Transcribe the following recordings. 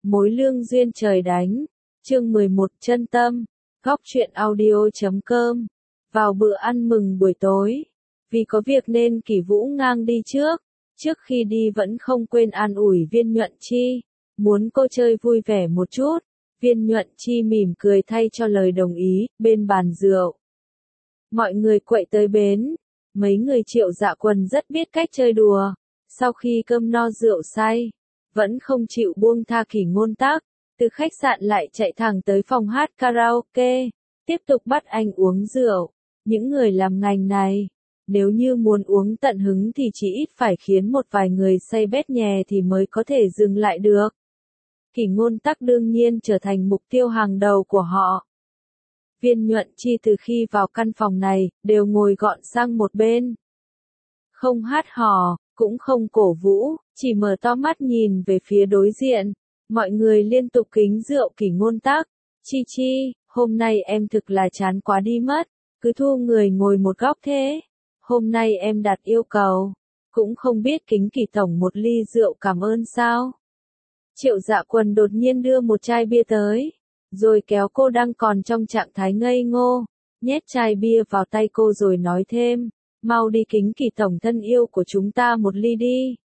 Mối lương duyên trời đánh. Chương 11 chân tâm. Góc truyện audio.com. Vào bữa ăn mừng buổi tối. Vì có việc nên Kỷ Vũ ngang đi trước. Trước khi đi vẫn không quên an ủi Viên Nhuận Chi. Muốn cô chơi vui vẻ một chút. Viên Nhuận Chi mỉm cười thay cho lời đồng ý. Bên bàn rượu, mọi người quậy tới bến. Mấy người Triệu Dạ Quần rất biết cách chơi đùa. Sau khi cơm no rượu say, vẫn không chịu buông tha Kỷ Ngôn Tắc, từ khách sạn lại chạy thẳng tới phòng hát karaoke, tiếp tục bắt anh uống rượu. Những người làm ngành này, nếu như muốn uống tận hứng thì chỉ ít phải khiến một vài người say bét nhè thì mới có thể dừng lại được. Kỷ Ngôn Tắc đương nhiên trở thành mục tiêu hàng đầu của họ. Viên Nhuận Chi từ khi vào căn phòng này, đều ngồi gọn sang một bên. Không hát hò, cũng không cổ vũ, chỉ mở to mắt nhìn về phía đối diện. Mọi người liên tục kính rượu Kỷ Ngôn Tắc. Chi Chi, hôm nay em thực là chán quá đi mất, cứ thu người ngồi một góc thế. Hôm nay em đặt yêu cầu, cũng không biết kính Kỷ tổng một ly rượu cảm ơn sao. Triệu Dạ Quần đột nhiên đưa một chai bia tới, rồi kéo cô đang còn trong trạng thái ngây ngô, nhét chai bia vào tay cô rồi nói thêm, mau đi kính Kỷ tổng thân yêu của chúng ta một ly đi.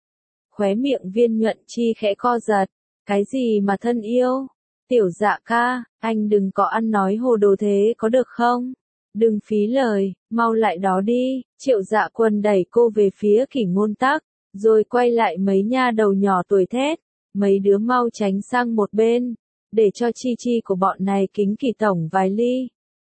Khóe miệng Viên Nhuận Chi khẽ co giật, cái gì mà thân yêu? Tiểu Dạ ca, anh đừng có ăn nói hồ đồ thế có được không? Đừng phí lời, mau lại đó đi. Triệu Dạ Quần đẩy cô về phía Kỷ Ngôn Tắc, rồi quay lại mấy nha đầu nhỏ tuổi thét, mấy đứa mau tránh sang một bên, để cho Chi Chi của bọn này kính Kỷ tổng vài ly.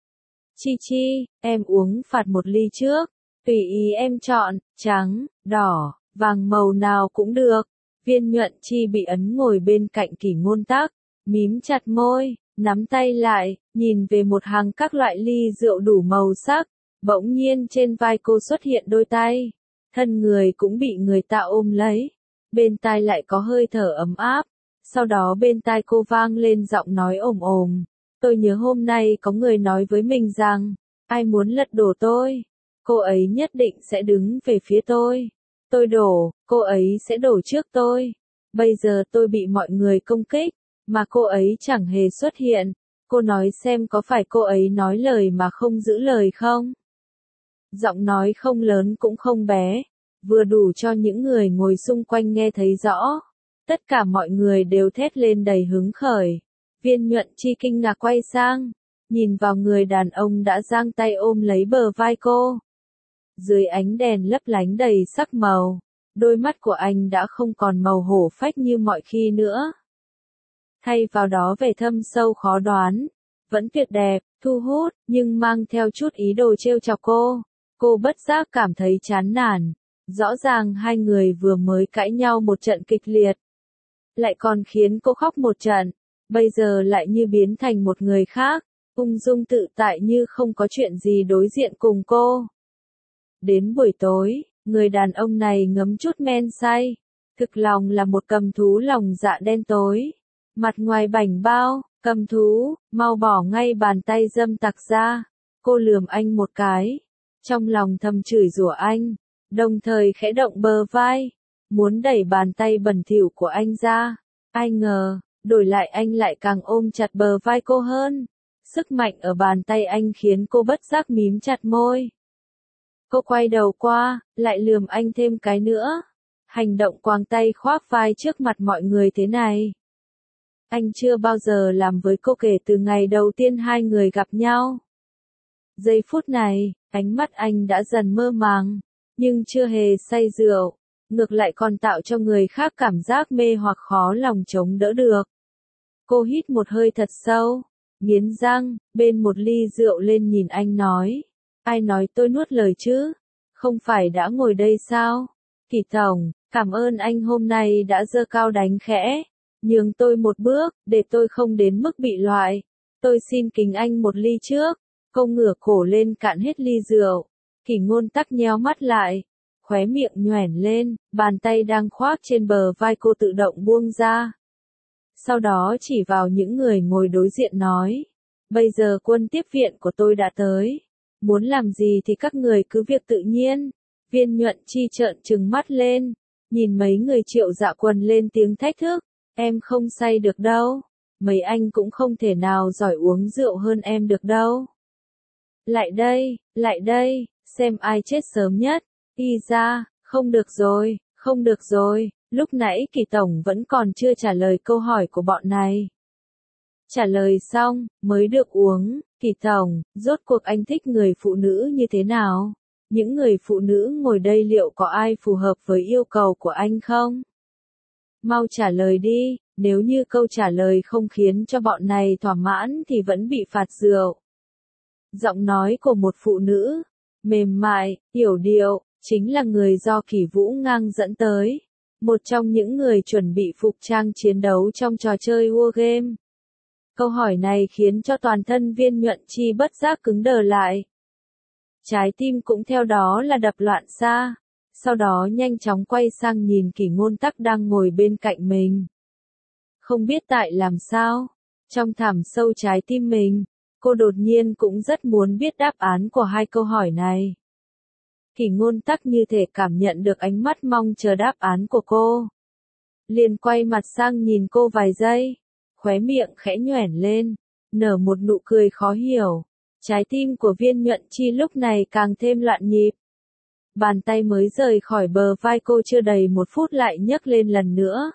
Chi Chi, em uống phạt một ly trước, tùy ý em chọn, trắng, đỏ, vàng màu nào cũng được. Viên Nhuận Chi bị ấn ngồi bên cạnh Kỷ Ngôn Tắc, mím chặt môi, nắm tay lại, nhìn về một hàng các loại ly rượu đủ màu sắc. Bỗng nhiên trên vai cô xuất hiện đôi tay, thân người cũng bị người ta ôm lấy, bên tai lại có hơi thở ấm áp. Sau đó bên tai cô vang lên giọng nói ồm ồm, tôi nhớ hôm nay có người nói với mình rằng, ai muốn lật đổ tôi, cô ấy nhất định sẽ đứng về phía tôi. Tôi đổ, cô ấy sẽ đổ trước tôi. Bây giờ tôi bị mọi người công kích, mà cô ấy chẳng hề xuất hiện. Cô nói xem có phải cô ấy nói lời mà không giữ lời không? Giọng nói không lớn cũng không bé, vừa đủ cho những người ngồi xung quanh nghe thấy rõ. Tất cả mọi người đều thét lên đầy hứng khởi. Viên Nhuận Chi kinh ngạc quay sang, nhìn vào người đàn ông đã giang tay ôm lấy bờ vai cô. Dưới ánh đèn lấp lánh đầy sắc màu, đôi mắt của anh đã không còn màu hổ phách như mọi khi nữa. Thay vào đó vẻ thâm sâu khó đoán, vẫn tuyệt đẹp, thu hút, nhưng mang theo chút ý đồ trêu chọc cô. Cô bất giác cảm thấy chán nản. Rõ ràng hai người vừa mới cãi nhau một trận kịch liệt, lại còn khiến cô khóc một trận, bây giờ lại như biến thành một người khác, ung dung tự tại như không có chuyện gì đối diện cùng cô. Đến buổi tối, người đàn ông này ngấm chút men say, thực lòng là một cầm thú lòng dạ đen tối, mặt ngoài bảnh bao. Cầm thú, mau bỏ ngay bàn tay dâm tặc ra. Cô lườm anh một cái, trong lòng thầm chửi rủa anh, đồng thời khẽ động bờ vai, muốn đẩy bàn tay bẩn thỉu của anh ra. Ai ngờ, đổi lại anh lại càng ôm chặt bờ vai cô hơn. Sức mạnh ở bàn tay anh khiến cô bất giác mím chặt môi. Cô quay đầu qua, lại lườm anh thêm cái nữa. Hành động quàng tay khoác vai trước mặt mọi người thế này, anh chưa bao giờ làm với cô kể từ ngày đầu tiên hai người gặp nhau. Giây phút này, ánh mắt anh đã dần mơ màng, nhưng chưa hề say rượu, ngược lại còn tạo cho người khác cảm giác mê hoặc khó lòng chống đỡ được. Cô hít một hơi thật sâu, nghiến răng, bên một ly rượu lên nhìn anh nói, ai nói tôi nuốt lời chứ, không phải đã ngồi đây sao? Kỷ tổng, cảm ơn anh hôm nay đã giơ cao đánh khẽ, nhường tôi một bước, để tôi không đến mức bị loại. Tôi xin kính anh một ly trước. Cô ngửa cổ lên cạn hết ly rượu. Kỷ Ngôn Tắc nheo mắt lại, khóe miệng nhoẻn lên, bàn tay đang khoác trên bờ vai cô tự động buông ra. Sau đó chỉ vào những người ngồi đối diện nói, bây giờ quân tiếp viện của tôi đã tới, muốn làm gì thì các người cứ việc tự nhiên. Viên Nhuận Chi trợn trừng mắt lên, nhìn mấy người Triệu Dạ Quần lên tiếng thách thức, Em không say được đâu. Mấy anh cũng không thể nào giỏi uống rượu hơn em được đâu. Lại đây, xem ai chết sớm nhất. Y ra, không được rồi, lúc nãy Kỳ Tổng vẫn còn chưa trả lời câu hỏi của bọn này. Trả lời xong, mới được uống. Kỳ Tổng, rốt cuộc anh thích người phụ nữ như thế nào? Những người phụ nữ ngồi đây liệu có ai phù hợp với yêu cầu của anh không? Mau trả lời đi, nếu như câu trả lời không khiến cho bọn này thỏa mãn thì vẫn bị phạt rượu. Giọng nói của một phụ nữ, mềm mại, yểu điệu, chính là người do Kỳ Vũ Ngang dẫn tới. Một trong những người chuẩn bị phục trang chiến đấu trong trò chơi War Game. Câu hỏi này khiến cho toàn thân Viên Nhuận Chi bất giác cứng đờ lại. Trái tim cũng theo đó là đập loạn xạ. Sau đó nhanh chóng quay sang nhìn Kỷ Ngôn Tắc đang ngồi bên cạnh mình. Không biết tại làm sao, trong thẳm sâu trái tim mình, cô đột nhiên cũng rất muốn biết đáp án của hai câu hỏi này. Kỷ Ngôn Tắc như thể cảm nhận được ánh mắt mong chờ đáp án của cô. Liền quay mặt sang nhìn cô vài giây, khóe miệng khẽ nhoẻn lên, nở một nụ cười khó hiểu. Trái tim của Viên Nhuận Chi lúc này càng thêm loạn nhịp. Bàn tay mới rời khỏi bờ vai cô chưa đầy một phút lại nhấc lên lần nữa.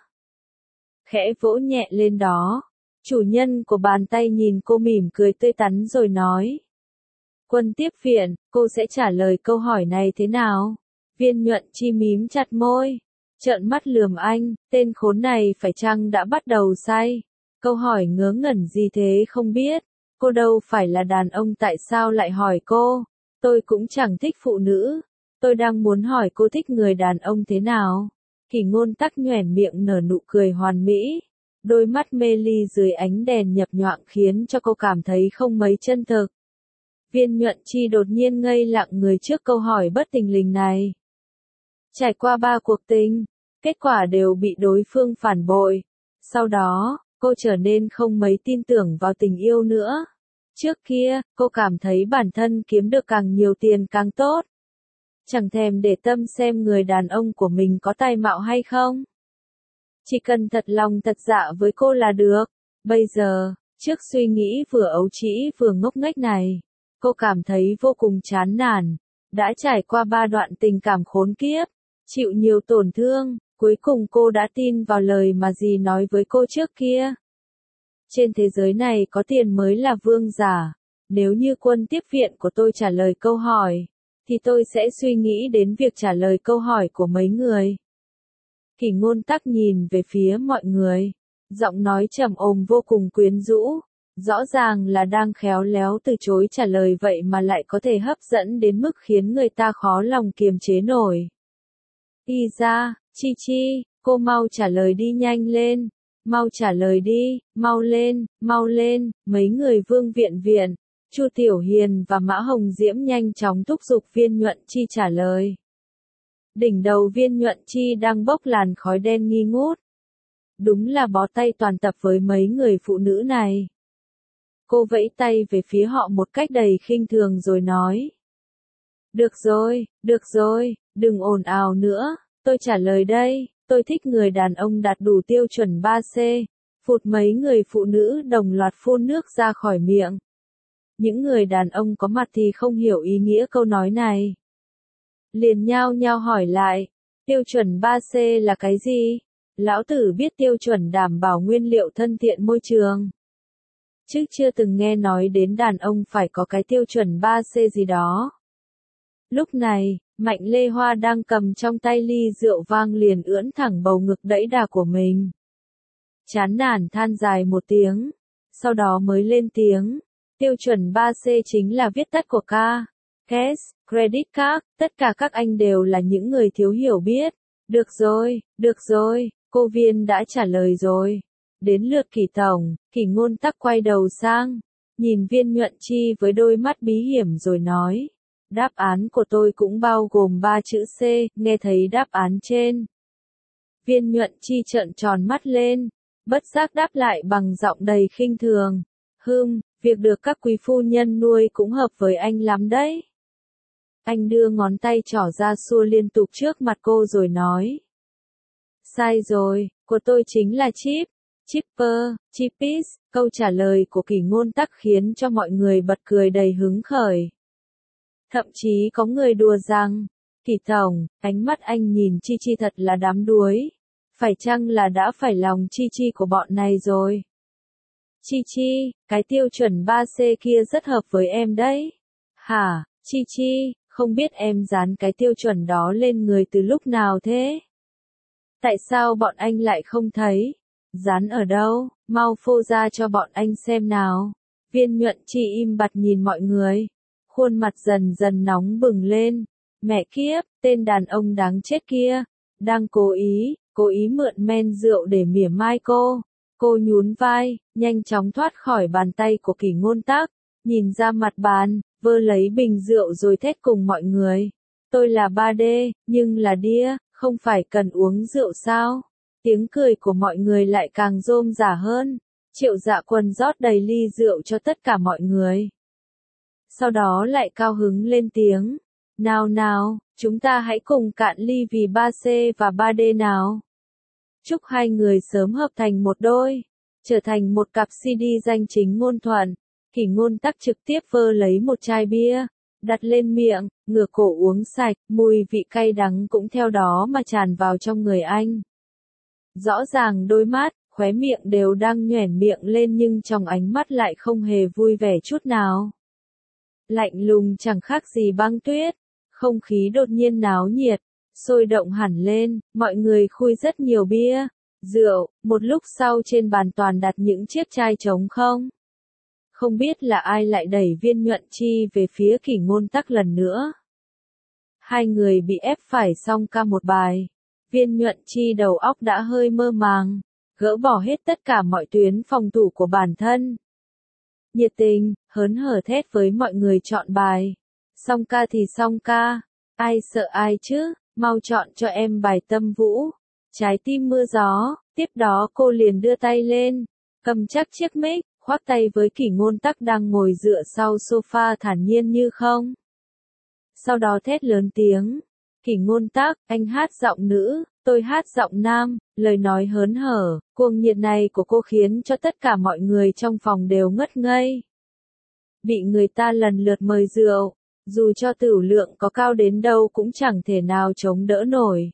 Khẽ vỗ nhẹ lên đó. Chủ nhân của bàn tay nhìn cô mỉm cười tươi tắn rồi nói. Quân tiếp viện, cô sẽ trả lời câu hỏi này thế nào? Viên Nhuận Chi mím chặt môi, trợn mắt lườm anh, tên khốn này phải chăng đã bắt đầu say? Câu hỏi ngớ ngẩn gì thế không biết, cô đâu phải là đàn ông tại sao lại hỏi cô? Tôi cũng chẳng thích phụ nữ, tôi đang muốn hỏi cô thích người đàn ông thế nào? Kỷ Ngôn Tắc nhoẻn miệng nở nụ cười hoàn mỹ, đôi mắt mê ly dưới ánh đèn nhập nhoạng khiến cho cô cảm thấy không mấy chân thực. Viên Nhuận Chi đột nhiên ngây lặng người trước câu hỏi bất thình lình này. Trải qua 3 cuộc tình, kết quả đều bị đối phương phản bội. Sau đó, cô trở nên không mấy tin tưởng vào tình yêu nữa. Trước kia, cô cảm thấy bản thân kiếm được càng nhiều tiền càng tốt. Chẳng thèm để tâm xem người đàn ông của mình có tài mạo hay không. Chỉ cần thật lòng thật dạ với cô là được. Bây giờ, trước suy nghĩ vừa ấu trĩ vừa ngốc nghếch này, cô cảm thấy vô cùng chán nản. Đã trải qua 3 đoạn tình cảm khốn kiếp, chịu nhiều tổn thương, cuối cùng cô đã tin vào lời mà dì nói với cô trước kia. Trên thế giới này có tiền mới là vương giả. Nếu như quân tiếp viện của tôi trả lời câu hỏi, thì tôi sẽ suy nghĩ đến việc trả lời câu hỏi của mấy người. Kỷ Ngôn Tắc nhìn về phía mọi người, giọng nói trầm ồm vô cùng quyến rũ, rõ ràng là đang khéo léo từ chối trả lời vậy mà lại có thể hấp dẫn đến mức khiến người ta khó lòng kiềm chế nổi. Y ra, Chi Chi, cô mau trả lời đi nhanh lên, mau trả lời đi, mau lên, mấy người Vương Viện Viện, Chu Tiểu Hiền và Mã Hồng Diễm nhanh chóng thúc giục Viên Nhuận Chi trả lời. Đỉnh đầu Viên Nhuận Chi đang bốc làn khói đen nghi ngút. Đúng là bó tay toàn tập với mấy người phụ nữ này. Cô vẫy tay về phía họ một cách đầy khinh thường rồi nói. Được rồi, đừng ồn ào nữa, tôi trả lời đây, tôi thích người đàn ông đạt đủ tiêu chuẩn 3C. Phụt mấy người phụ nữ đồng loạt phun nước ra khỏi miệng. Những người đàn ông có mặt thì không hiểu ý nghĩa câu nói này. Liền nhao nhao hỏi lại, tiêu chuẩn 3C là cái gì? Lão tử biết tiêu chuẩn đảm bảo nguyên liệu thân thiện môi trường. Chứ chưa từng nghe nói đến đàn ông phải có cái tiêu chuẩn 3C gì đó. Lúc này, Mạnh Lê Hoa đang cầm trong tay ly rượu vang liền ưỡn thẳng bầu ngực đẫy đà của mình. Chán nản than dài một tiếng, sau đó mới lên tiếng. Tiêu chuẩn 3C chính là viết tắt của cash, credit card, tất cả các anh đều là những người thiếu hiểu biết. Được rồi, cô Viên đã trả lời rồi. Đến lượt Kỷ Tổng, Kỷ Ngôn Tắc quay đầu sang, nhìn Viên Nhuận Chi với đôi mắt bí hiểm rồi nói. Đáp án của tôi cũng bao gồm 3 chữ C, nghe thấy đáp án trên. Viên Nhuận Chi trợn tròn mắt lên, bất giác đáp lại bằng giọng đầy khinh thường. Việc được các quý phu nhân nuôi cũng hợp với anh lắm đấy. Anh đưa ngón tay trỏ ra xua liên tục trước mặt cô rồi nói. Sai rồi, Của tôi chính là Chip, Chipper, Chippies. Câu trả lời của Kỷ Ngôn Tắc khiến cho mọi người bật cười đầy hứng khởi. Thậm chí có người đùa rằng, Kỷ Tổng, ánh mắt anh nhìn Chi Chi thật là đám đuối. Phải chăng là đã phải lòng Chi Chi của bọn này rồi? Chi Chi, cái tiêu chuẩn 3C kia rất hợp với em đấy. Hả, Chi Chi, không biết em dán cái tiêu chuẩn đó lên người từ lúc nào thế? Tại sao bọn anh lại không thấy? Dán ở đâu? Mau phô ra cho bọn anh xem nào. Viên Nhuận Chi im bặt nhìn mọi người. Khuôn mặt dần dần nóng bừng lên. Mẹ kiếp, tên đàn ông đáng chết kia. Đang cố ý mượn men rượu để mỉa mai cô. Cô nhún vai, nhanh chóng thoát khỏi bàn tay của Kỷ Ngôn Tắc. Nhìn ra mặt bàn, vơ lấy bình rượu rồi thét cùng mọi người. Tôi là 3D, nhưng là đĩa, không phải cần uống rượu sao? Tiếng cười của mọi người lại càng rôm rả hơn. Triệu Dạ Quân rót đầy ly rượu cho tất cả mọi người. Sau đó lại cao hứng lên tiếng. Nào nào, chúng ta hãy cùng cạn ly vì 3C và 3D nào. Chúc hai người sớm hợp thành một đôi, trở thành một cặp CD danh chính ngôn thuận. Kỷ Ngôn Tắc trực tiếp vơ lấy một chai bia, đặt lên miệng, ngửa cổ uống sạch, mùi vị cay đắng cũng theo đó mà tràn vào trong người anh. Rõ ràng đôi mắt, khóe miệng đều đang nhoẻn miệng lên nhưng trong ánh mắt lại không hề vui vẻ chút nào. Lạnh lùng chẳng khác gì băng tuyết, không khí đột nhiên náo nhiệt, sôi động hẳn lên, mọi người khui rất nhiều bia, rượu, một lúc sau trên bàn toàn đặt những chiếc chai trống không. Không biết là ai lại đẩy Viên Nhuận Chi về phía Kỷ Ngôn Tắc lần nữa. Hai người bị ép phải song ca một bài. Viên Nhuận Chi đầu óc đã hơi mơ màng, gỡ bỏ hết tất cả mọi tuyến phòng thủ của bản thân. Nhiệt tình, hớn hở thét với mọi người chọn bài. Song ca thì song ca, ai sợ ai chứ, mau chọn cho em bài Tâm Vũ. Trái tim mưa gió, tiếp đó cô liền đưa tay lên, cầm chắc chiếc mic, khoác tay với Kỷ Ngôn Tắc đang ngồi dựa sau sofa thản nhiên như không. Sau đó thét lớn tiếng. Kỷ Ngôn Tắc, anh hát giọng nữ, tôi hát giọng nam, lời nói hớn hở, cuồng nhiệt này của cô khiến cho tất cả mọi người trong phòng đều ngất ngây. Bị người ta lần lượt mời rượu, dù cho tửu lượng có cao đến đâu cũng chẳng thể nào chống đỡ nổi.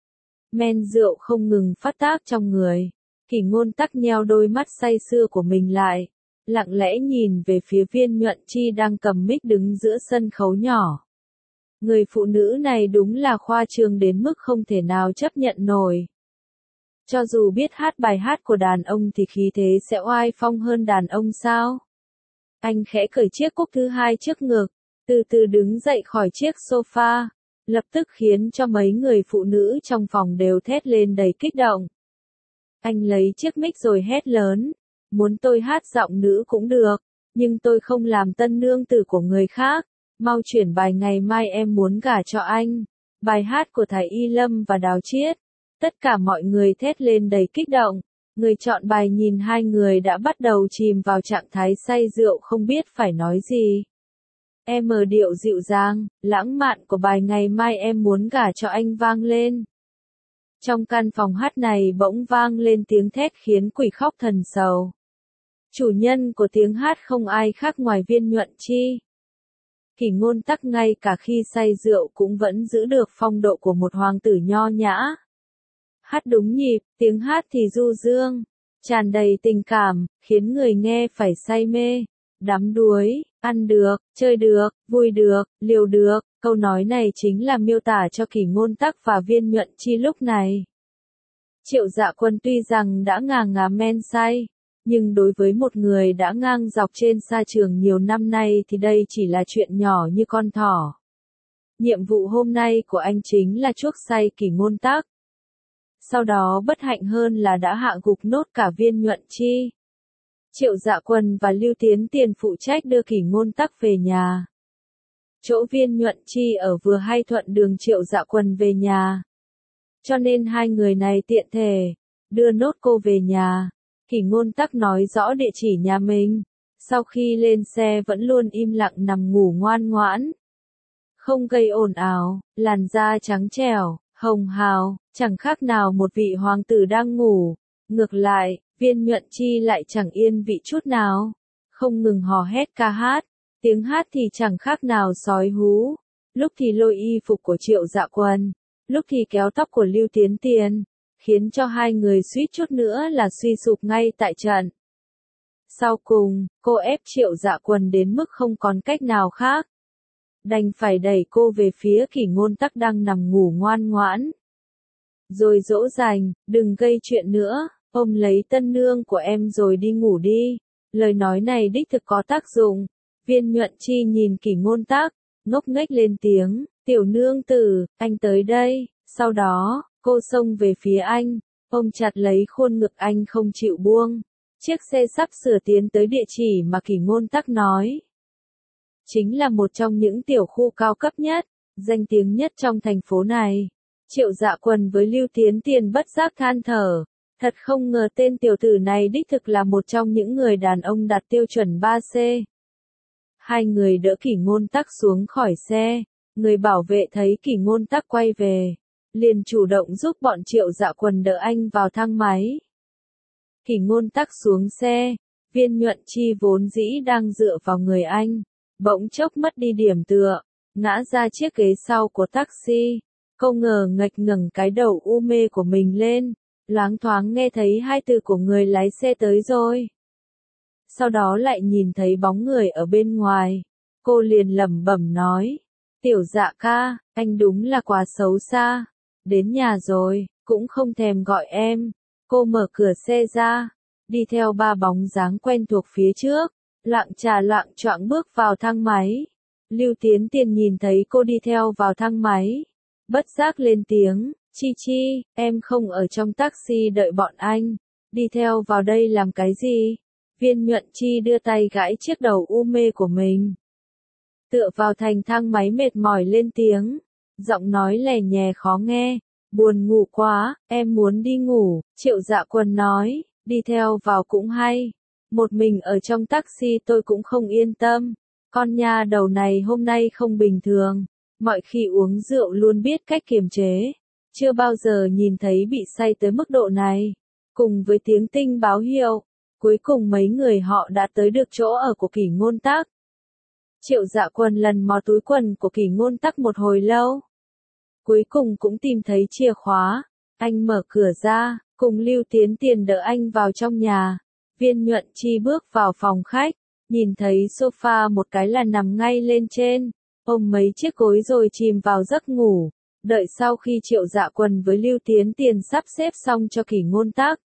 Men rượu không ngừng phát tác trong người. Kỷ Ngôn Tắc nheo đôi mắt say sưa của mình lại, lặng lẽ nhìn về phía Viên Nhuận Chi đang cầm mic đứng giữa sân khấu nhỏ. Người phụ nữ này đúng là khoa trương đến mức không thể nào chấp nhận nổi. Cho dù biết hát bài hát của đàn ông thì khí thế sẽ oai phong hơn đàn ông sao? Anh khẽ cởi chiếc cúc thứ hai trước ngực, từ từ đứng dậy khỏi chiếc sofa, lập tức khiến cho mấy người phụ nữ trong phòng đều thét lên đầy kích động. Anh lấy chiếc mic rồi hét lớn, muốn tôi hát giọng nữ cũng được, nhưng tôi không làm tân nương tử của người khác, mau chuyển bài Ngày Mai Em Muốn Gả Cho Anh, bài hát của Thái Y Lâm và Đào Chiết. Tất cả mọi người thét lên đầy kích động, người chọn bài nhìn hai người đã bắt đầu chìm vào trạng thái say rượu không biết phải nói gì. Em ở điệu dịu dàng, lãng mạn của bài Ngày Mai Em Muốn Gả Cho Anh vang lên. Trong căn phòng hát này bỗng vang lên tiếng thét khiến quỷ khóc thần sầu. Chủ nhân của tiếng hát không ai khác ngoài Viên Nhuận Chi. Kỷ Ngôn Tắc ngay cả khi say rượu cũng vẫn giữ được phong độ của một hoàng tử nho nhã. Hát đúng nhịp, tiếng hát thì du dương, tràn đầy tình cảm, khiến người nghe phải say mê, đắm đuối, ăn được, chơi được, vui được, liều được. Câu nói này chính là miêu tả cho Kỷ Ngôn Tắc và Viên Nhuận Chi lúc này. Triệu Dạ Quân tuy rằng đã ngà ngà men say, nhưng đối với một người đã ngang dọc trên sa trường nhiều năm nay thì đây chỉ là chuyện nhỏ như con thỏ. Nhiệm vụ hôm nay của anh chính là chuốc say Kỷ Ngôn Tắc. Sau đó bất hạnh hơn là đã hạ gục nốt cả Viên Nhuận Chi. Triệu Dạ Quân và Lưu Tiến Tiền phụ trách đưa Kỷ Ngôn Tắc về nhà. Chỗ Viên Nhuận Chi ở vừa hay thuận đường Triệu Dạ Quân về nhà. Cho nên hai người này tiện thể đưa nốt cô về nhà. Kỷ Ngôn Tắc nói rõ địa chỉ nhà mình. Sau khi lên xe vẫn luôn im lặng nằm ngủ ngoan ngoãn. Không gây ồn ào, làn da trắng trẻo, hồng hào, chẳng khác nào một vị hoàng tử đang ngủ. Ngược lại, Viên Nhuận Chi lại chẳng yên vị chút nào, không ngừng hò hét ca hát, tiếng hát thì chẳng khác nào sói hú, lúc thì lôi y phục của Triệu Dạ Quân, lúc thì kéo tóc của Lưu Tiến Tiền, khiến cho hai người suýt chút nữa là suy sụp ngay tại trận. Sau cùng, cô ép Triệu Dạ Quân đến mức không còn cách nào khác, đành phải đẩy cô về phía Kỷ Ngôn Tắc đang nằm ngủ ngoan ngoãn. Rồi dỗ dành, đừng gây chuyện nữa, ôm lấy tân nương của em rồi đi ngủ đi. Lời nói này đích thực có tác dụng. Viên Nhuận Chi nhìn Kỷ Ngôn Tắc, ngốc nghếch lên tiếng, tiểu nương tử, anh tới đây. Sau đó, cô xông về phía anh, ôm chặt lấy khuôn ngực anh không chịu buông. Chiếc xe sắp sửa tiến tới địa chỉ mà Kỷ Ngôn Tắc nói. Chính là một trong những tiểu khu cao cấp nhất, danh tiếng nhất trong thành phố này. Triệu Dạ Quân với Lưu Tiến Tiền bất giác than thở. Thật không ngờ tên tiểu tử này đích thực là một trong những người đàn ông đạt tiêu chuẩn 3C. Hai người đỡ Kỷ Ngôn Tắc xuống khỏi xe. Người bảo vệ thấy Kỷ Ngôn Tắc quay về, liền chủ động giúp bọn Triệu Dạ Quân đỡ anh vào thang máy. Kỷ Ngôn Tắc xuống xe, Viên Nhuận Chi vốn dĩ đang dựa vào người anh, bỗng chốc mất đi điểm tựa, ngã ra chiếc ghế sau của taxi. Cô ngờ nghệch ngẩng cái đầu u mê của mình lên, loáng thoáng nghe thấy hai từ của người lái xe tới rồi. Sau đó lại nhìn thấy bóng người ở bên ngoài, cô liền lẩm bẩm nói, tiểu Dạ ca, anh đúng là quá xấu xa, đến nhà rồi, cũng không thèm gọi em. Cô mở cửa xe ra, đi theo ba bóng dáng quen thuộc phía trước, lạng trà lạng choạng bước vào thang máy. Lưu Tiến Tiền nhìn thấy cô đi theo vào thang máy, bất giác lên tiếng, Chi Chi, em không ở trong taxi đợi bọn anh, đi theo vào đây làm cái gì? Viên Nhuận Chi đưa tay gãi chiếc đầu u mê của mình. Tựa vào thành thang máy mệt mỏi lên tiếng, giọng nói lè nhè khó nghe, buồn ngủ quá, em muốn đi ngủ. Triệu Dạ Quân nói, đi theo vào cũng hay, một mình ở trong taxi tôi cũng không yên tâm, con nha đầu này hôm nay không bình thường, mọi khi uống rượu luôn biết cách kiềm chế, chưa bao giờ nhìn thấy bị say tới mức độ này. Cùng với tiếng tinh báo hiệu, cuối cùng mấy người họ đã tới được chỗ ở của Kỷ Ngôn Tắc. Triệu Dạ Quân lần mò túi quần của Kỷ Ngôn Tắc một hồi lâu, cuối cùng cũng tìm thấy chìa khóa, anh mở cửa ra, cùng Lưu Tiến Tiền đỡ anh vào trong nhà. Viên Nhuận Chi bước vào phòng khách, nhìn thấy sofa một cái là nằm ngay lên trên, ôm mấy chiếc gối rồi chìm vào giấc ngủ, đợi sau khi Triệu Dạ Quân với Lưu Tiến Tiền sắp xếp xong cho Kỷ Ngôn Tắc.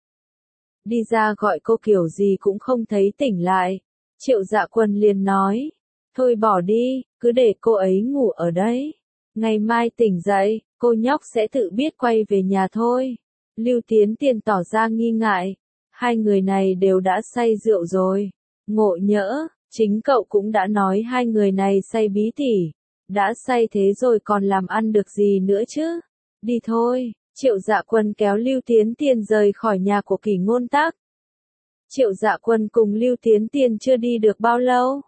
Đi ra gọi cô kiểu gì cũng không thấy tỉnh lại, Triệu Dạ Quân liền nói, thôi bỏ đi, cứ để cô ấy ngủ ở đấy. Ngày mai tỉnh dậy, cô nhóc sẽ tự biết quay về nhà thôi. Lưu Tiến Tiền tỏ ra nghi ngại, hai người này đều đã say rượu rồi. Ngộ nhỡ, chính cậu cũng đã nói hai người này say bí tỉ. Đã say thế rồi còn làm ăn được gì nữa chứ? Đi thôi. Triệu Dạ Quân kéo Lưu Tiến Tiền rời khỏi nhà của Kỷ Ngôn Tắc. Triệu Dạ Quân cùng Lưu Tiến Tiền chưa đi được bao lâu.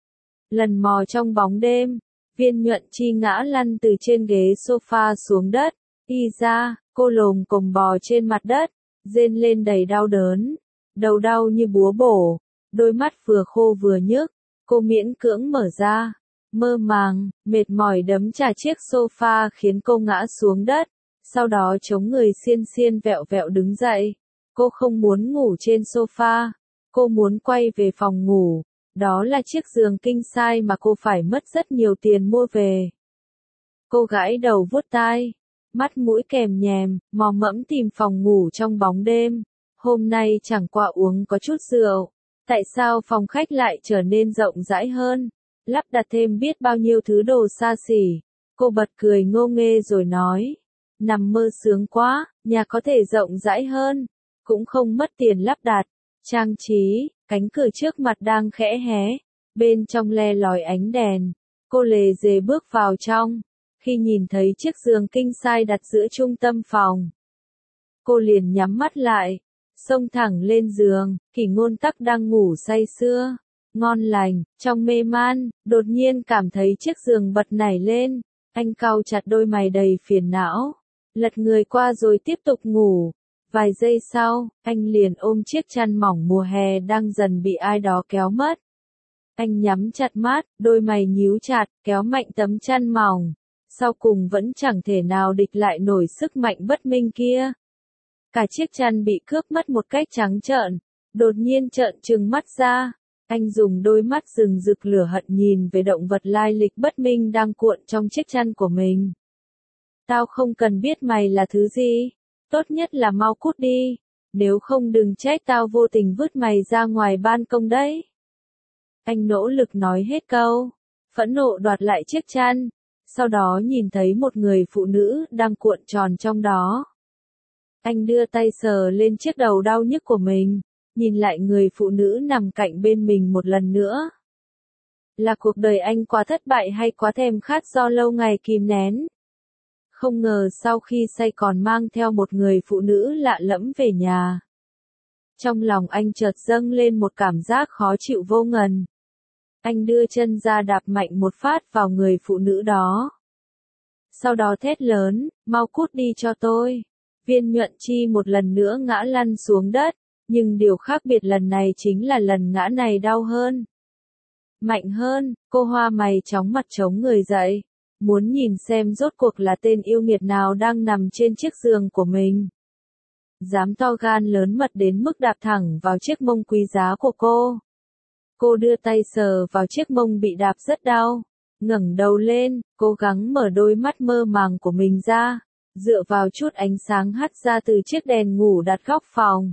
Lần mò trong bóng đêm, Viên Nhuận Chi ngã lăn từ trên ghế sofa xuống đất, y ra, cô lồm cồm bò trên mặt đất, rên lên đầy đau đớn, đầu đau như búa bổ, đôi mắt vừa khô vừa nhức, cô miễn cưỡng mở ra, mơ màng, mệt mỏi đấm trả chiếc sofa khiến cô ngã xuống đất, sau đó chống người xiên xiên vẹo vẹo đứng dậy, cô không muốn ngủ trên sofa, cô muốn quay về phòng ngủ. Đó là chiếc giường king size mà cô phải mất rất nhiều tiền mua về. Cô gãi đầu vuốt tai, mắt mũi kèm nhèm, mò mẫm tìm phòng ngủ trong bóng đêm. Hôm nay chẳng qua uống có chút rượu. Tại sao phòng khách lại trở nên rộng rãi hơn? Lắp đặt thêm biết bao nhiêu thứ đồ xa xỉ. Cô bật cười ngô nghê rồi nói. Nằm mơ sướng quá, nhà có thể rộng rãi hơn. Cũng không mất tiền lắp đặt. Trang trí, cánh cửa trước mặt đang khẽ hé, bên trong le lói ánh đèn. Cô lề dề bước vào trong, khi nhìn thấy chiếc giường king size đặt giữa trung tâm phòng. Cô liền nhắm mắt lại, xông thẳng lên giường, Kỷ Ngôn Tắc đang ngủ say sưa, ngon lành, trong mê man, đột nhiên cảm thấy chiếc giường bật nảy lên, anh cau chặt đôi mày đầy phiền não, lật người qua rồi tiếp tục ngủ. Vài giây sau, anh liền ôm chiếc chăn mỏng mùa hè đang dần bị ai đó kéo mất. Anh nhắm chặt mắt, đôi mày nhíu chặt, kéo mạnh tấm chăn mỏng. Sau cùng vẫn chẳng thể nào địch lại nổi sức mạnh bất minh kia. Cả chiếc chăn bị cướp mất một cách trắng trợn, đột nhiên trợn trừng mắt ra. Anh dùng đôi mắt rừng rực lửa hận nhìn về động vật lai lịch bất minh đang cuộn trong chiếc chăn của mình. Tao không cần biết mày là thứ gì, tốt nhất là mau cút đi, nếu không đừng trách tao vô tình vứt mày ra ngoài ban công đấy. Anh nỗ lực nói hết câu, phẫn nộ đoạt lại chiếc chăn, sau đó nhìn thấy một người phụ nữ đang cuộn tròn trong đó. Anh đưa tay sờ lên chiếc đầu đau nhức của mình, nhìn lại người phụ nữ nằm cạnh bên mình một lần nữa. Là cuộc đời anh quá thất bại hay quá thèm khát do lâu ngày kìm nén? Không ngờ sau khi say còn mang theo một người phụ nữ lạ lẫm về nhà. Trong lòng anh chợt dâng lên một cảm giác khó chịu vô ngần. Anh đưa chân ra đạp mạnh một phát vào người phụ nữ đó. Sau đó thét lớn, mau cút đi cho tôi. Viên Nhuận Chi một lần nữa ngã lăn xuống đất, nhưng điều khác biệt lần này chính là lần ngã này đau hơn. Mạnh hơn, cô hoa mày chóng mặt chống người dậy, muốn nhìn xem rốt cuộc là tên yêu nghiệt nào đang nằm trên chiếc giường của mình. Dám to gan lớn mật đến mức đạp thẳng vào chiếc mông quý giá của cô. Cô đưa tay sờ vào chiếc mông bị đạp rất đau, ngẩng đầu lên, cố gắng mở đôi mắt mơ màng của mình ra, dựa vào chút ánh sáng hắt ra từ chiếc đèn ngủ đặt góc phòng.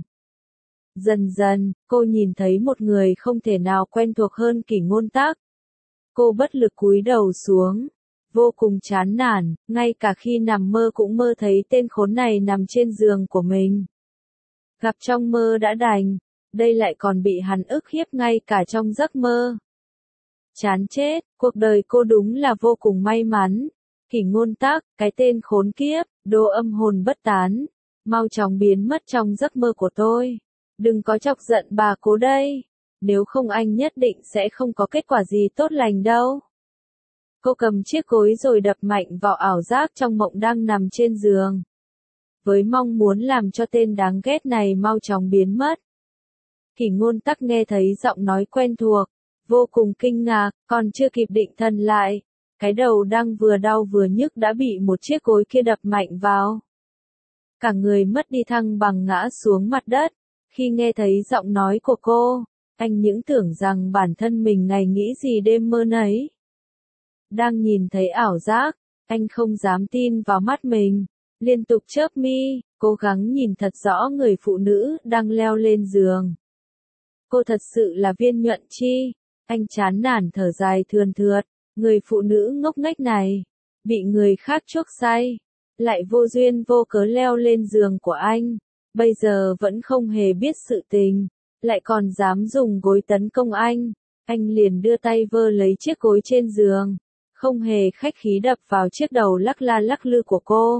Dần dần, cô nhìn thấy một người không thể nào quen thuộc hơn Kỷ Ngôn Tắc. Cô bất lực cúi đầu xuống, vô cùng chán nản, ngay cả khi nằm mơ cũng mơ thấy tên khốn này nằm trên giường của mình. Gặp trong mơ đã đành, đây lại còn bị hắn ức hiếp ngay cả trong giấc mơ. Chán chết, cuộc đời cô đúng là vô cùng may mắn. Kỷ Ngôn Tắc, cái tên khốn kiếp, đồ âm hồn bất tán, mau chóng biến mất trong giấc mơ của tôi. Đừng có chọc giận bà cố đây, nếu không anh nhất định sẽ không có kết quả gì tốt lành đâu. Cô cầm chiếc gối rồi đập mạnh vào ảo giác trong mộng đang nằm trên giường, với mong muốn làm cho tên đáng ghét này mau chóng biến mất. Kỷ Ngôn Tắc nghe thấy giọng nói quen thuộc, vô cùng kinh ngạc, còn chưa kịp định thần lại, cái đầu đang vừa đau vừa nhức đã bị một chiếc gối kia đập mạnh vào. Cả người mất đi thăng bằng ngã xuống mặt đất. Khi nghe thấy giọng nói của cô, anh những tưởng rằng bản thân mình ngày nghĩ gì đêm mơ nấy. Đang nhìn thấy ảo giác, anh không dám tin vào mắt mình, liên tục chớp mi, cố gắng nhìn thật rõ người phụ nữ đang leo lên giường. Cô thật sự là Viên Nhuận Chi, anh chán nản thở dài thườn thượt, người phụ nữ ngốc nghếch này, bị người khác chuốc say, lại vô duyên vô cớ leo lên giường của anh. Bây giờ vẫn không hề biết sự tình, lại còn dám dùng gối tấn công anh liền đưa tay vơ lấy chiếc gối trên giường, không hề khách khí đập vào chiếc đầu lắc la lắc lư của cô.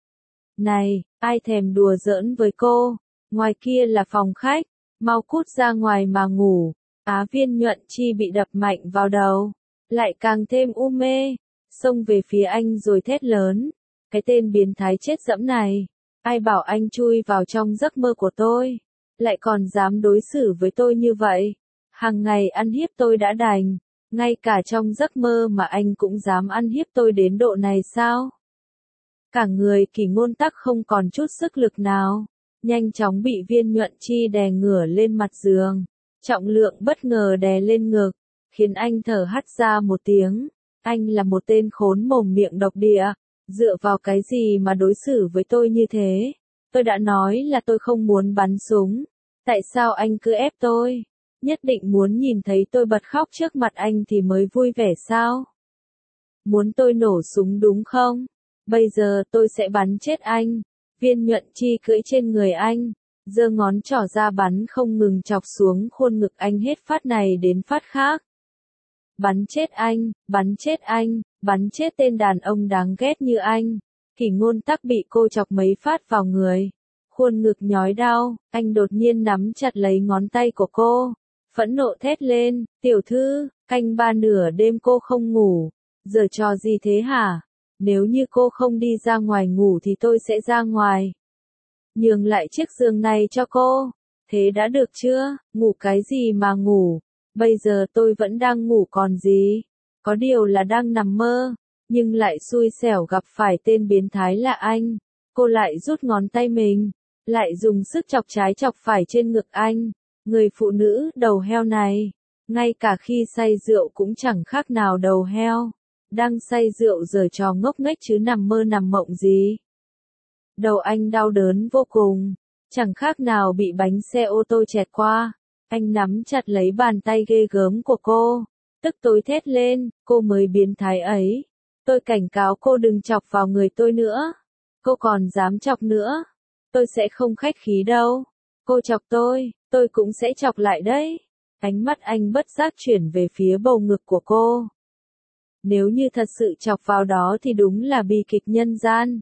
Này, ai thèm đùa giỡn với cô, ngoài kia là phòng khách, mau cút ra ngoài mà ngủ. Viên Nhuận Chi bị đập mạnh vào đầu, lại càng thêm u mê, xông về phía anh rồi thét lớn, cái tên biến thái chết dẫm này. Ai bảo anh chui vào trong giấc mơ của tôi, lại còn dám đối xử với tôi như vậy. Hàng ngày ăn hiếp tôi đã đành, ngay cả trong giấc mơ mà anh cũng dám ăn hiếp tôi đến độ này sao? Cả người Kỷ Ngôn Tắc không còn chút sức lực nào, nhanh chóng bị Viên Nhuận Chi đè ngửa lên mặt giường, trọng lượng bất ngờ đè lên ngực, khiến anh thở hắt ra một tiếng. Anh là một tên khốn mồm miệng độc địa. Dựa vào cái gì mà đối xử với tôi như thế? Tôi đã nói là tôi không muốn bắn súng. Tại sao anh cứ ép tôi? Nhất định muốn nhìn thấy tôi bật khóc trước mặt anh thì mới vui vẻ sao? Muốn tôi nổ súng đúng không? Bây giờ tôi sẽ bắn chết anh. Viên Nhuận Chi cưỡi trên người anh, giơ ngón trỏ ra bắn không ngừng chọc xuống khuôn ngực anh hết phát này đến phát khác. Bắn chết anh, bắn chết anh, bắn chết tên đàn ông đáng ghét như anh. Kỷ Ngôn Tắc bị cô chọc mấy phát vào người, khuôn ngực nhói đau, anh đột nhiên nắm chặt lấy ngón tay của cô, phẫn nộ thét lên, tiểu thư, canh ba nửa đêm cô không ngủ, giở trò gì thế hả? Nếu như cô không đi ra ngoài ngủ thì tôi sẽ ra ngoài. Nhường lại chiếc giường này cho cô. Thế đã được chưa? Ngủ cái gì mà ngủ? Bây giờ tôi vẫn đang ngủ còn gì? Có điều là đang nằm mơ, nhưng lại xui xẻo gặp phải tên biến thái là anh. Cô lại rút ngón tay mình, lại dùng sức chọc trái chọc phải trên ngực anh. Người phụ nữ đầu heo này, ngay cả khi say rượu cũng chẳng khác nào đầu heo. Đang say rượu giở trò ngốc nghếch chứ nằm mơ nằm mộng gì. Đầu anh đau đớn vô cùng, chẳng khác nào bị bánh xe ô tô chẹt qua. Anh nắm chặt lấy bàn tay ghê gớm của cô, tức tối thét lên, cô mới biến thái ấy. Tôi cảnh cáo cô đừng chọc vào người tôi nữa. Cô còn dám chọc nữa, tôi sẽ không khách khí đâu. Cô chọc tôi cũng sẽ chọc lại đấy. Ánh mắt anh bất giác chuyển về phía bầu ngực của cô. Nếu như thật sự chọc vào đó thì đúng là bi kịch nhân gian.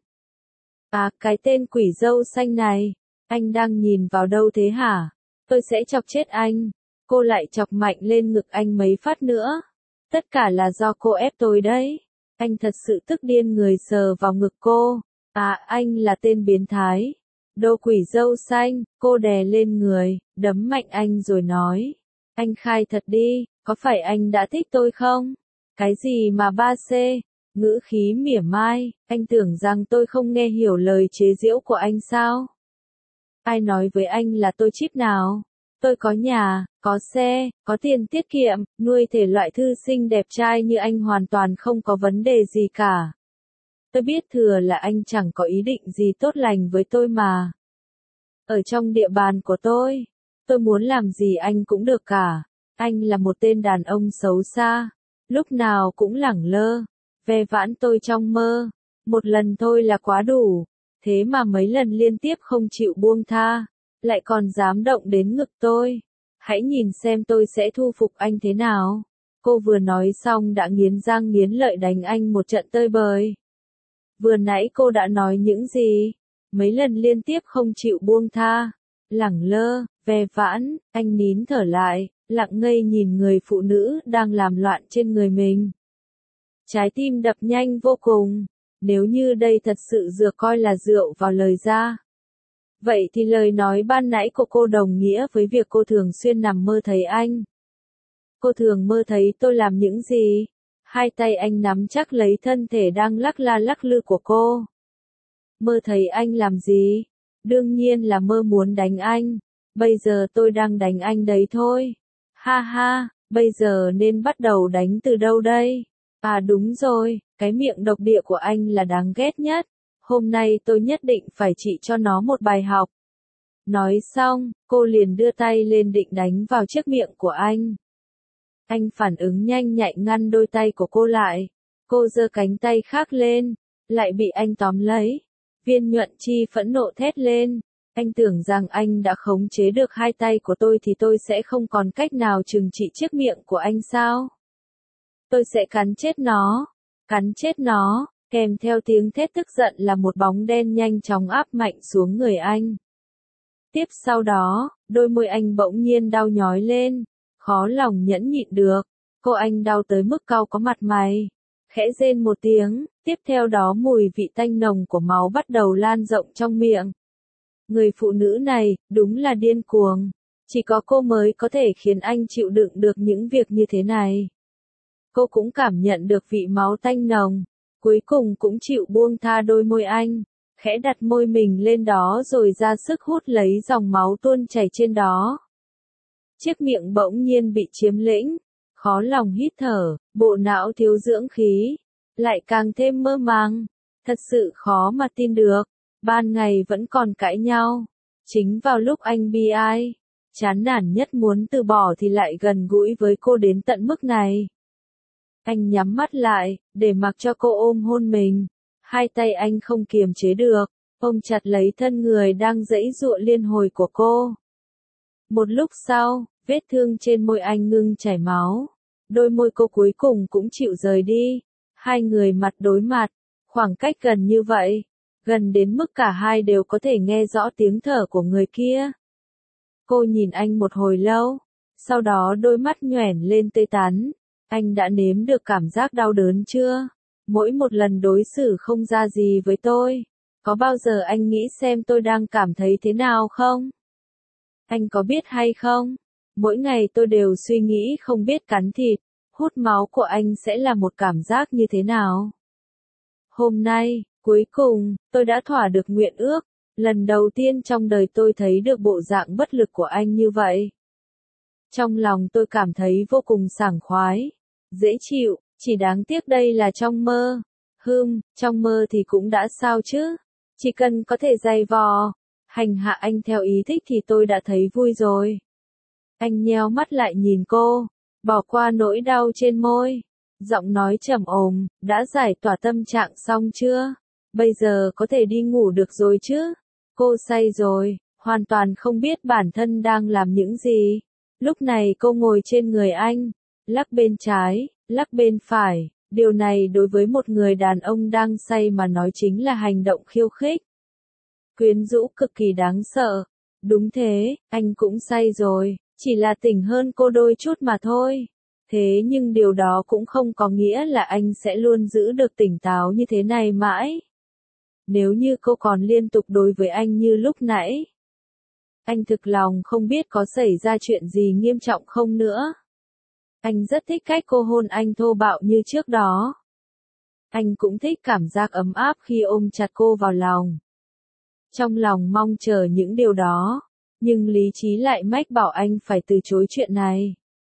À, cái tên quỷ dâu xanh này, anh đang nhìn vào đâu thế hả? Tôi sẽ chọc chết anh. Cô lại chọc mạnh lên ngực anh mấy phát nữa. Tất cả là do cô ép tôi đấy. Anh thật sự tức điên người sờ vào ngực cô. À, anh là tên biến thái. Đồ quỷ dâu xanh, cô đè lên người, đấm mạnh anh rồi nói. Anh khai thật đi, có phải anh đã thích tôi không? Cái gì mà 3C? Ngữ khí mỉa mai, anh tưởng rằng tôi không nghe hiểu lời chế giễu của anh sao? Ai nói với anh là tôi chip nào? Tôi có nhà, có xe, có tiền tiết kiệm, nuôi thể loại thư sinh đẹp trai như anh hoàn toàn không có vấn đề gì cả. Tôi biết thừa là anh chẳng có ý định gì tốt lành với tôi mà. Ở trong địa bàn của tôi muốn làm gì anh cũng được cả. Anh là một tên đàn ông xấu xa, lúc nào cũng lẳng lơ, ve vãn tôi trong mơ. Một lần thôi là quá đủ, thế mà mấy lần liên tiếp không chịu buông tha, lại còn dám động đến ngực tôi. Hãy nhìn xem tôi sẽ thu phục anh thế nào. Cô vừa nói xong đã nghiến răng nghiến lợi đánh anh một trận tơi bời. Vừa nãy cô đã nói những gì? Mấy lần liên tiếp không chịu buông tha, lẳng lơ, ve vãn. Anh nín thở lại, lặng ngây nhìn người phụ nữ đang làm loạn trên người mình. Trái tim đập nhanh vô cùng. Nếu như đây thật sự dựa coi là rượu vào lời ra, vậy thì lời nói ban nãy của cô đồng nghĩa với việc cô thường xuyên nằm mơ thấy anh. Cô thường mơ thấy tôi làm những gì? Hai tay anh nắm chắc lấy thân thể đang lắc la lắc lư của cô. Mơ thấy anh làm gì? Đương nhiên là mơ muốn đánh anh. Bây giờ tôi đang đánh anh đấy thôi. Ha ha, bây giờ nên bắt đầu đánh từ đâu đây? À đúng rồi, cái miệng độc địa của anh là đáng ghét nhất. Hôm nay tôi nhất định phải trị cho nó một bài học. Nói xong, cô liền đưa tay lên định đánh vào chiếc miệng của anh. Anh phản ứng nhanh nhạy ngăn đôi tay của cô lại. Cô giơ cánh tay khác lên, lại bị anh tóm lấy. Viên Nhuận Chi phẫn nộ thét lên. Anh tưởng rằng anh đã khống chế được hai tay của tôi thì tôi sẽ không còn cách nào trừng trị chiếc miệng của anh sao? Tôi sẽ cắn chết nó. Cắn chết nó. Kèm theo tiếng thét tức giận là một bóng đen nhanh chóng áp mạnh xuống người anh. Tiếp sau đó, đôi môi anh bỗng nhiên đau nhói lên, khó lòng nhẫn nhịn được. Cô anh đau tới mức cau có mặt mày, khẽ rên một tiếng, tiếp theo đó mùi vị tanh nồng của máu bắt đầu lan rộng trong miệng. Người phụ nữ này, đúng là điên cuồng. Chỉ có cô mới có thể khiến anh chịu đựng được những việc như thế này. Cô cũng cảm nhận được vị máu tanh nồng, cuối cùng cũng chịu buông tha đôi môi anh, khẽ đặt môi mình lên đó rồi ra sức hút lấy dòng máu tuôn chảy trên đó. Chiếc miệng bỗng nhiên bị chiếm lĩnh, khó lòng hít thở, bộ não thiếu dưỡng khí, lại càng thêm mơ màng, thật sự khó mà tin được, ban ngày vẫn còn cãi nhau, chính vào lúc anh bi ai, chán nản nhất muốn từ bỏ thì lại gần gũi với cô đến tận mức này. Anh nhắm mắt lại, để mặc cho cô ôm hôn mình, hai tay anh không kiềm chế được, ôm chặt lấy thân người đang giãy giụa liên hồi của cô. Một lúc sau, vết thương trên môi anh ngưng chảy máu, đôi môi cô cuối cùng cũng chịu rời đi, hai người mặt đối mặt, khoảng cách gần như vậy, gần đến mức cả hai đều có thể nghe rõ tiếng thở của người kia. Cô nhìn anh một hồi lâu, sau đó đôi mắt nhoẻn lên tươi tắn. Anh đã nếm được cảm giác đau đớn chưa? mỗi một lần đối xử không ra gì với tôi. Có bao giờ anh nghĩ xem tôi đang cảm thấy thế nào không? Anh có biết hay không? Mỗi ngày tôi đều suy nghĩ không biết cắn thịt, hút máu của anh sẽ là một cảm giác như thế nào. Hôm nay, cuối cùng, tôi đã thỏa được nguyện ước. Lần đầu tiên trong đời tôi thấy được bộ dạng bất lực của anh như vậy. Trong lòng tôi cảm thấy vô cùng sảng khoái, dễ chịu, chỉ đáng tiếc đây là trong mơ. Trong mơ thì cũng đã sao chứ? Chỉ cần có thể giày vò, hành hạ anh theo ý thích thì tôi đã thấy vui rồi. Anh nheo mắt lại nhìn cô, bỏ qua nỗi đau trên môi. Giọng nói trầm ổn, đã giải tỏa tâm trạng xong chưa? Bây giờ có thể đi ngủ được rồi chứ? Cô say rồi, hoàn toàn không biết bản thân đang làm những gì. Lúc này cô ngồi trên người anh, lắc bên trái, lắc bên phải. Điều này đối với một người đàn ông đang say mà nói chính là hành động khiêu khích. Quyến rũ cực kỳ đáng sợ. Đúng thế, anh cũng say rồi, chỉ là tỉnh hơn cô đôi chút mà thôi. Thế nhưng điều đó cũng không có nghĩa là anh sẽ luôn giữ được tỉnh táo như thế này mãi. Nếu như cô còn liên tục đối với anh như lúc nãy, anh thực lòng không biết có xảy ra chuyện gì nghiêm trọng không nữa. Anh rất thích cách cô hôn anh thô bạo như trước đó. Anh cũng thích cảm giác ấm áp khi ôm chặt cô vào lòng. Trong lòng mong chờ những điều đó, nhưng lý trí lại mách bảo anh phải từ chối chuyện này.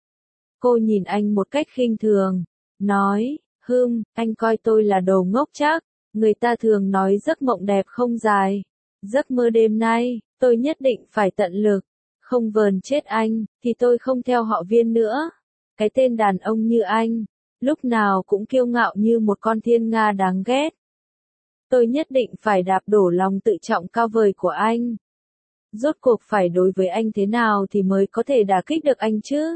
Cô nhìn anh một cách khinh thường, nói, anh coi tôi là đồ ngốc chắc, người ta thường nói giấc mộng đẹp không dài. Giấc mơ đêm nay, tôi nhất định phải tận lực, không vờn chết anh, thì tôi không theo họ Viên nữa. Cái tên đàn ông như anh, lúc nào cũng kiêu ngạo như một con thiên nga đáng ghét. Tôi nhất định phải đạp đổ lòng tự trọng cao vời của anh. Rốt cuộc phải đối với anh thế nào thì mới có thể đả kích được anh chứ?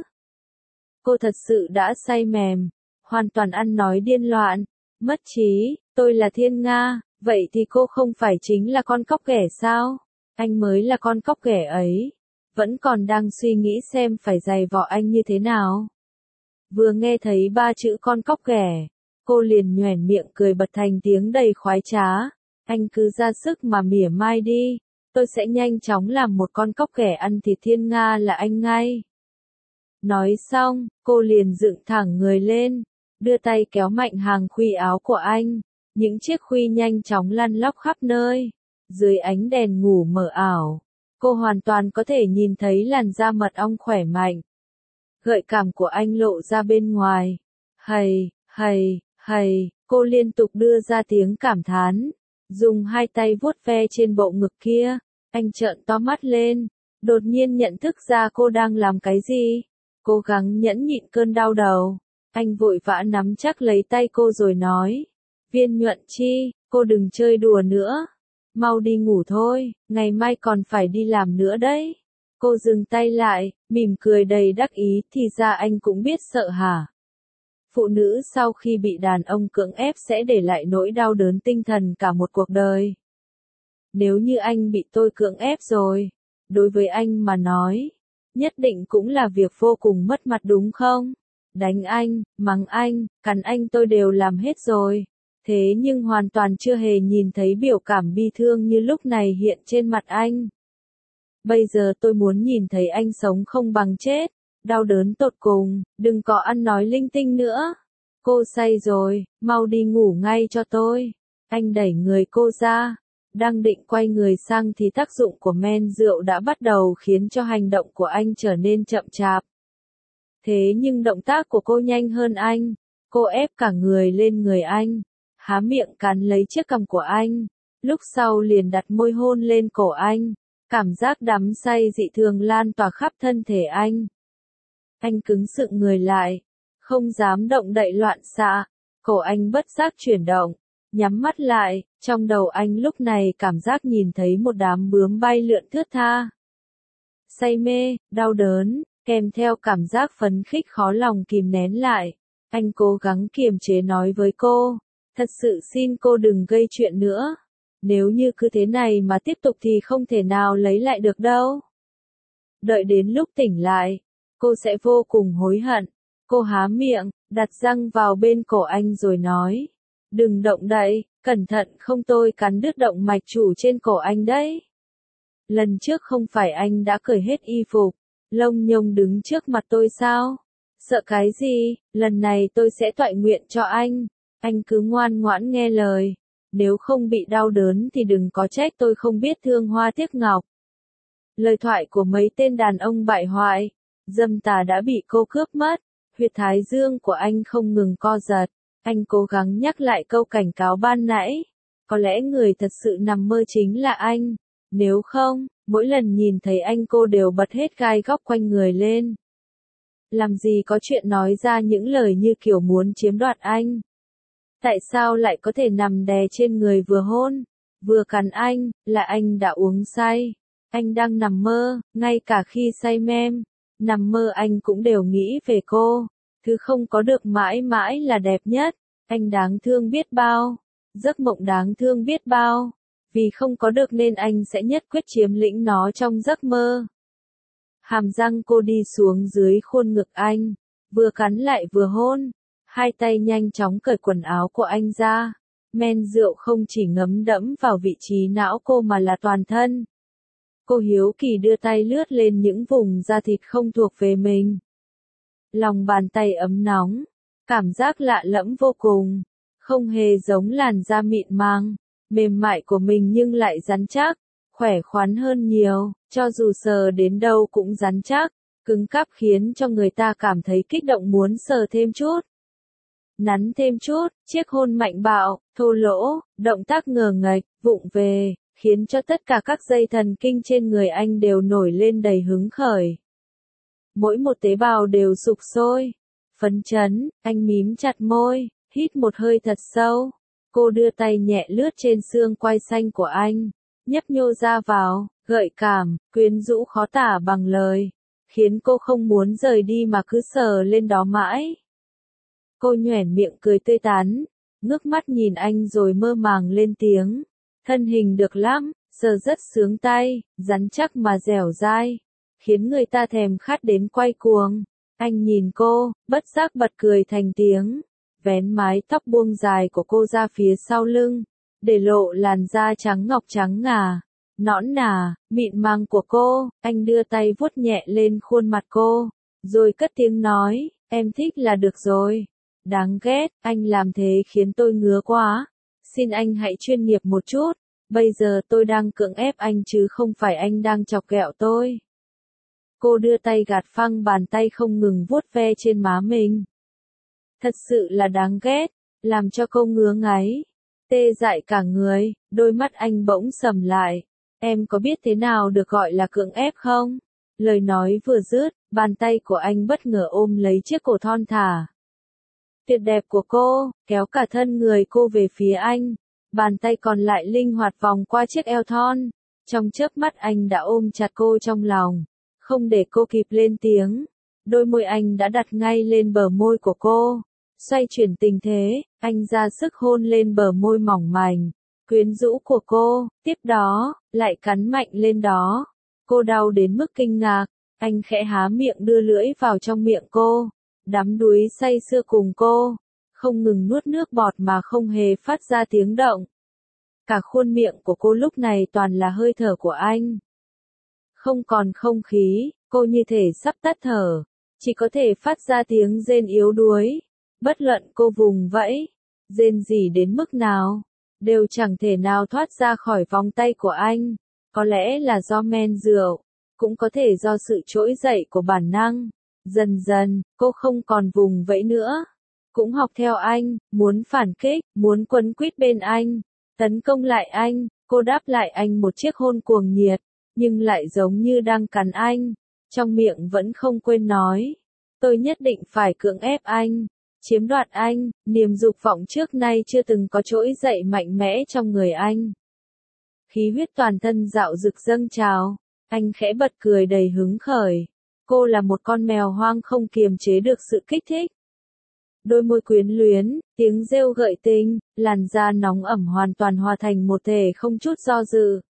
Cô thật sự đã say mềm, hoàn toàn ăn nói điên loạn, mất trí. Tôi là thiên nga, vậy thì cô không phải chính là con cóc ghẻ sao? Anh mới là con cóc ghẻ ấy. Vẫn còn đang suy nghĩ xem phải giày vò anh như thế nào. Vừa nghe thấy 3 chữ con cóc ghẻ, cô liền nhoẻn miệng cười bật thành tiếng đầy khoái trá. Anh cứ ra sức mà mỉa mai đi, tôi sẽ nhanh chóng làm một con cóc ghẻ ăn thịt thiên nga là anh ngay. Nói xong, cô liền dựng thẳng người lên, đưa tay kéo mạnh hàng khuy áo của anh. Những chiếc khuy nhanh chóng lăn lóc khắp nơi. Dưới ánh đèn ngủ mờ ảo, cô hoàn toàn có thể nhìn thấy làn da mật ong khỏe mạnh. Gợi cảm của anh lộ ra bên ngoài. Hầy, cô liên tục đưa ra tiếng cảm thán, dùng hai tay vuốt ve trên bộ ngực kia. Anh trợn to mắt lên, đột nhiên nhận thức ra cô đang làm cái gì. Cố gắng nhẫn nhịn cơn đau đầu. Anh vội vã nắm chắc lấy tay cô rồi nói, Viên Nhuận Chi, cô đừng chơi đùa nữa. Mau đi ngủ thôi, ngày mai còn phải đi làm nữa đấy. Cô dừng tay lại, mỉm cười đầy đắc ý, thì ra anh cũng biết sợ hả? Phụ nữ sau khi bị đàn ông cưỡng ép sẽ để lại nỗi đau đớn tinh thần cả một cuộc đời. Nếu như anh bị tôi cưỡng ép rồi, đối với anh mà nói, nhất định cũng là việc vô cùng mất mặt đúng không? Đánh anh, mắng anh, cắn anh tôi đều làm hết rồi. Thế nhưng hoàn toàn chưa hề nhìn thấy biểu cảm bi thương như lúc này hiện trên mặt anh. Bây giờ tôi muốn nhìn thấy anh sống không bằng chết, đau đớn tột cùng, đừng có ăn nói linh tinh nữa. Cô say rồi, mau đi ngủ ngay cho tôi. Anh đẩy người cô ra, đang định quay người sang thì tác dụng của men rượu đã bắt đầu khiến cho hành động của anh trở nên chậm chạp. Thế nhưng động tác của cô nhanh hơn anh, cô ép cả người lên người anh, há miệng cắn lấy chiếc cằm của anh, lúc sau liền đặt môi hôn lên cổ anh, cảm giác đắm say dị thường lan tỏa khắp thân thể anh. Anh cứng sững người lại, không dám động đậy loạn xạ, cổ anh bất giác chuyển động, nhắm mắt lại, trong đầu anh lúc này cảm giác nhìn thấy một đám bướm bay lượn thướt tha. Say mê, đau đớn, kèm theo cảm giác phấn khích khó lòng kìm nén lại, anh cố gắng kiềm chế nói với cô, thật sự xin cô đừng gây chuyện nữa. Nếu như cứ thế này mà tiếp tục thì không thể nào lấy lại được đâu. Đợi đến lúc tỉnh lại, cô sẽ vô cùng hối hận. Cô há miệng, đặt răng vào bên cổ anh rồi nói, Đừng động đậy, cẩn thận không tôi cắn đứt động mạch chủ trên cổ anh đấy. Lần trước không phải anh đã cởi hết y phục, lông nhông đứng trước mặt tôi sao? Sợ cái gì, lần này tôi sẽ toại nguyện cho anh cứ ngoan ngoãn nghe lời. Nếu không bị đau đớn thì đừng có trách tôi không biết thương hoa tiếc ngọc. Lời thoại của mấy tên đàn ông bại hoại, dâm tà đã bị cô cướp mất, huyệt thái dương của anh không ngừng co giật. Anh cố gắng nhắc lại câu cảnh cáo ban nãy. Có lẽ người thật sự nằm mơ chính là anh. Nếu không, mỗi lần nhìn thấy anh cô đều bật hết gai góc quanh người lên. Làm gì có chuyện nói ra những lời như kiểu muốn chiếm đoạt anh. Tại sao lại có thể nằm đè trên người vừa hôn, vừa cắn anh, là anh đã uống say. Anh đang nằm mơ, ngay cả khi say mềm. Nằm mơ anh cũng đều nghĩ về cô. Thứ không có được mãi mãi là đẹp nhất. Anh đáng thương biết bao. Giấc mộng đáng thương biết bao. Vì không có được nên anh sẽ nhất quyết chiếm lĩnh nó trong giấc mơ. Hàm răng cô đi xuống dưới khuôn ngực anh. Vừa cắn lại vừa hôn. Hai tay nhanh chóng cởi quần áo của anh ra. Men rượu không chỉ ngấm đẫm vào vị trí não cô mà là toàn thân. Cô hiếu kỳ đưa tay lướt lên những vùng da thịt không thuộc về mình. Lòng bàn tay ấm nóng. Cảm giác lạ lẫm vô cùng. Không hề giống làn da mịn màng, mềm mại của mình nhưng lại rắn chắc, khỏe khoắn hơn nhiều, cho dù sờ đến đâu cũng rắn chắc, cứng cáp khiến cho người ta cảm thấy kích động muốn sờ thêm chút. Nắn thêm chút, chiếc hôn mạnh bạo, thô lỗ, động tác ngờ nghệch, vụng về, khiến cho tất cả các dây thần kinh trên người anh đều nổi lên đầy hứng khởi. Mỗi một tế bào đều sục sôi, phấn chấn, anh mím chặt môi, hít một hơi thật sâu. Cô đưa tay nhẹ lướt trên xương quai xanh của anh, nhấp nhô ra vào, gợi cảm, quyến rũ khó tả bằng lời, khiến cô không muốn rời đi mà cứ sờ lên đó mãi. Cô nhoẻn miệng cười tươi tắn, ngước mắt nhìn anh rồi mơ màng lên tiếng. Thân hình được lắm, sờ rất sướng tay, rắn chắc mà dẻo dai, khiến người ta thèm khát đến quay cuồng. Anh nhìn cô, bất giác bật cười thành tiếng. Vén mái tóc buông dài của cô ra phía sau lưng, để lộ làn da trắng ngọc trắng ngà, nõn nà, mịn màng của cô. Anh đưa tay vuốt nhẹ lên khuôn mặt cô, rồi cất tiếng nói, em thích là được rồi. Đáng ghét, anh làm thế khiến tôi ngứa quá. Xin anh hãy chuyên nghiệp một chút, bây giờ tôi đang cưỡng ép anh chứ không phải anh đang chọc ghẹo tôi. Cô đưa tay gạt phăng bàn tay không ngừng vuốt ve trên má mình. Thật sự là đáng ghét, làm cho cô ngứa ngáy, tê dại cả người. Đôi mắt anh bỗng sầm lại. Em có biết thế nào được gọi là cưỡng ép không? Lời nói vừa dứt, bàn tay của anh bất ngờ ôm lấy chiếc cổ thon thả tuyệt đẹp của cô, kéo cả thân người cô về phía anh. Bàn tay còn lại linh hoạt vòng qua chiếc eo thon. Trong chớp mắt anh đã ôm chặt cô trong lòng, không để cô kịp lên tiếng. Đôi môi anh đã đặt ngay lên bờ môi của cô. Xoay chuyển tình thế, anh ra sức hôn lên bờ môi mỏng manh, quyến rũ của cô, tiếp đó, lại cắn mạnh lên đó. Cô đau đến mức kinh ngạc, anh khẽ há miệng đưa lưỡi vào trong miệng cô, đắm đuối say sưa cùng cô, không ngừng nuốt nước bọt mà không hề phát ra tiếng động. Cả khuôn miệng của cô lúc này toàn là hơi thở của anh. Không còn không khí, cô như thể sắp tắt thở, chỉ có thể phát ra tiếng rên yếu đuối. Bất luận cô vùng vẫy, rên rỉ đến mức nào, đều chẳng thể nào thoát ra khỏi vòng tay của anh. Có lẽ là do men rượu, cũng có thể do sự trỗi dậy của bản năng. Dần dần, cô không còn vùng vẫy nữa. Cũng học theo anh, muốn phản kích, muốn quấn quýt bên anh, tấn công lại anh. Cô đáp lại anh một chiếc hôn cuồng nhiệt, nhưng lại giống như đang cắn anh. Trong miệng vẫn không quên nói, tôi nhất định phải cưỡng ép anh, chiếm đoạt anh. Niềm dục vọng trước nay chưa từng có trỗi dậy mạnh mẽ trong người anh. Khí huyết toàn thân dạo dực dâng trào, anh khẽ bật cười đầy hứng khởi. Cô là một con mèo hoang không kiềm chế được sự kích thích. Đôi môi quyến luyến, tiếng rêu gợi tình, làn da nóng ẩm hoàn toàn hòa thành một thể không chút do dự.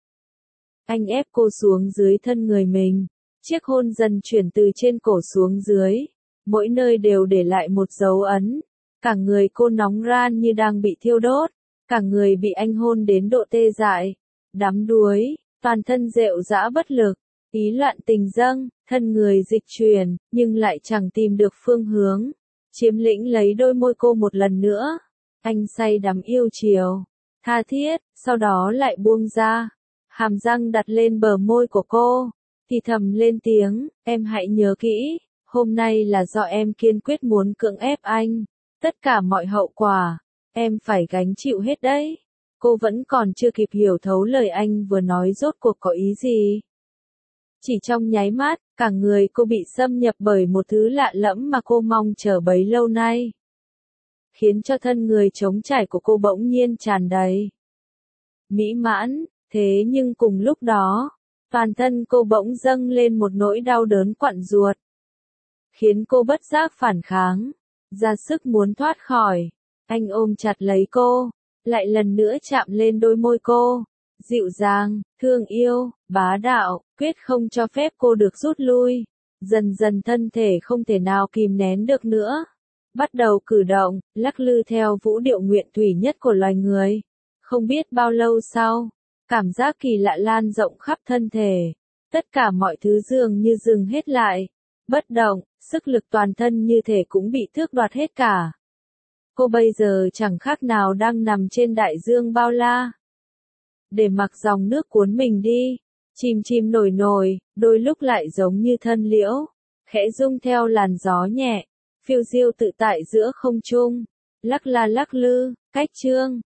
Anh ép cô xuống dưới thân người mình, chiếc hôn dần chuyển từ trên cổ xuống dưới, mỗi nơi đều để lại một dấu ấn. Cả người cô nóng ran như đang bị thiêu đốt, cả người bị anh hôn đến độ tê dại, đắm đuối, toàn thân rệu rã bất lực, ý loạn tình dâng, thân người dịch chuyển, nhưng lại chẳng tìm được phương hướng. Chiếm lĩnh lấy đôi môi cô một lần nữa. Anh say đắm yêu chiều, tha thiết, sau đó lại buông ra. Hàm răng đặt lên bờ môi của cô, thì thầm lên tiếng, em hãy nhớ kỹ, hôm nay là do em kiên quyết muốn cưỡng ép anh. Tất cả mọi hậu quả, em phải gánh chịu hết đấy. Cô vẫn còn chưa kịp hiểu thấu lời anh vừa nói rốt cuộc có ý gì. Chỉ trong nháy mắt, cả người cô bị xâm nhập bởi một thứ lạ lẫm mà cô mong chờ bấy lâu nay. Khiến cho thân người trống trải của cô bỗng nhiên tràn đầy mỹ mãn, thế nhưng cùng lúc đó, toàn thân cô bỗng dâng lên một nỗi đau đớn quặn ruột. Khiến cô bất giác phản kháng, ra sức muốn thoát khỏi. Anh ôm chặt lấy cô, lại lần nữa chạm lên đôi môi cô, dịu dàng, thương yêu, bá đạo, quyết không cho phép cô được rút lui. Dần dần thân thể không thể nào kìm nén được nữa, bắt đầu cử động, lắc lư theo vũ điệu nguyện thủy nhất của loài người. Không biết bao lâu sau, cảm giác kỳ lạ lan rộng khắp thân thể, tất cả mọi thứ dường như dừng hết lại, bất động, sức lực toàn thân như thể cũng bị tước đoạt hết cả. Cô bây giờ chẳng khác nào đang nằm trên đại dương bao la, để mặc dòng nước cuốn mình đi, chìm chìm nổi nổi, đôi lúc lại giống như thân liễu, khẽ rung theo làn gió nhẹ, phiêu diêu tự tại giữa không trung, lắc la lắc lư, cách chương.